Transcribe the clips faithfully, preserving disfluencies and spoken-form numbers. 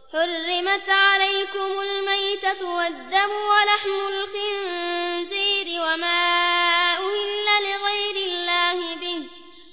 حرمت عليكم الميتة والدم ولحم الخنزير وما أهل لغير الله به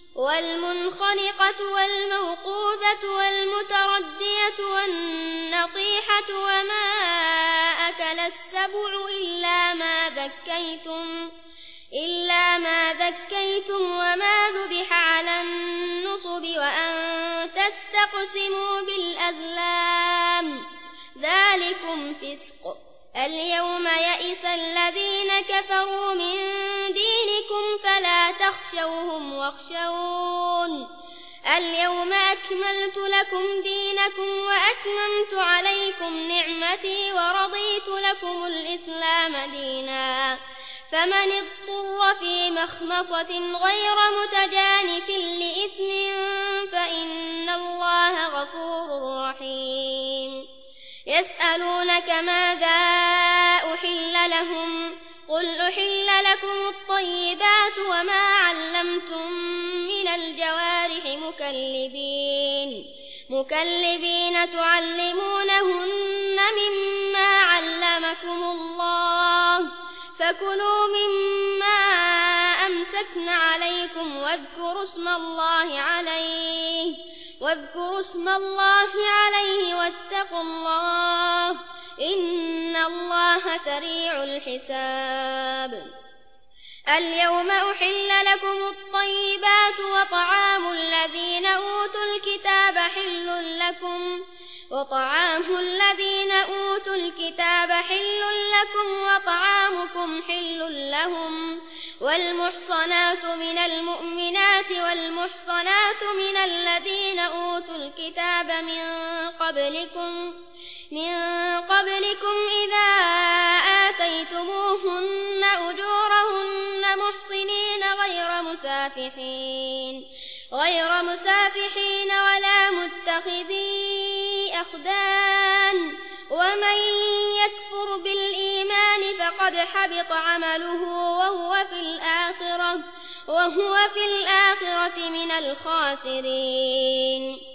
والمنخنقة والموقوذة والمتردية والنطيحة وما أكل السبع إلا ما ذكيتم إلا ما ذكيتم وما ذبح على النصب وأن تستقسموا بالأزلام ذلكم فسق. اليوم يئس الذين كفروا من دينكم فلا تخشوهم واخشون اليوم أكملت لكم دينكم وأتممت عليكم نعمتي ورضيت لكم الإسلام دينا فمن اضطر في مخمصة غير متجانف لإثم فإن الله غفور رحيم. يسألونك ماذا أحل لهم قل أحل لكم الطيبات وما علمتم من الجوارح مكلبين مكلبين تعلمونهن مما علمكم الله فكلوا مما أمسكن عليكم واذكروا اسم الله عليه واذكروا اسم الله عليه واتقوا الله إن الله سريع الحساب. اليوم أحل لكم الطيبات وطعام الذين أوتوا الكتاب حل لكم وطعام الذين أوتوا الكتاب حل لكم وطعامكم حل لهم والمحصنات من المؤمنات والمحصنات من الذين أوتوا الكتاب من قبلكم من قبلكم إذا آتيتموهن أجورهن محصنين غير مسافحين غير مسافحين ولا متخذي أخدان ومن يكفر بالإيمان فقد حبط عمله وهو في الآخرة وهو في الآخرة من الخاسرين.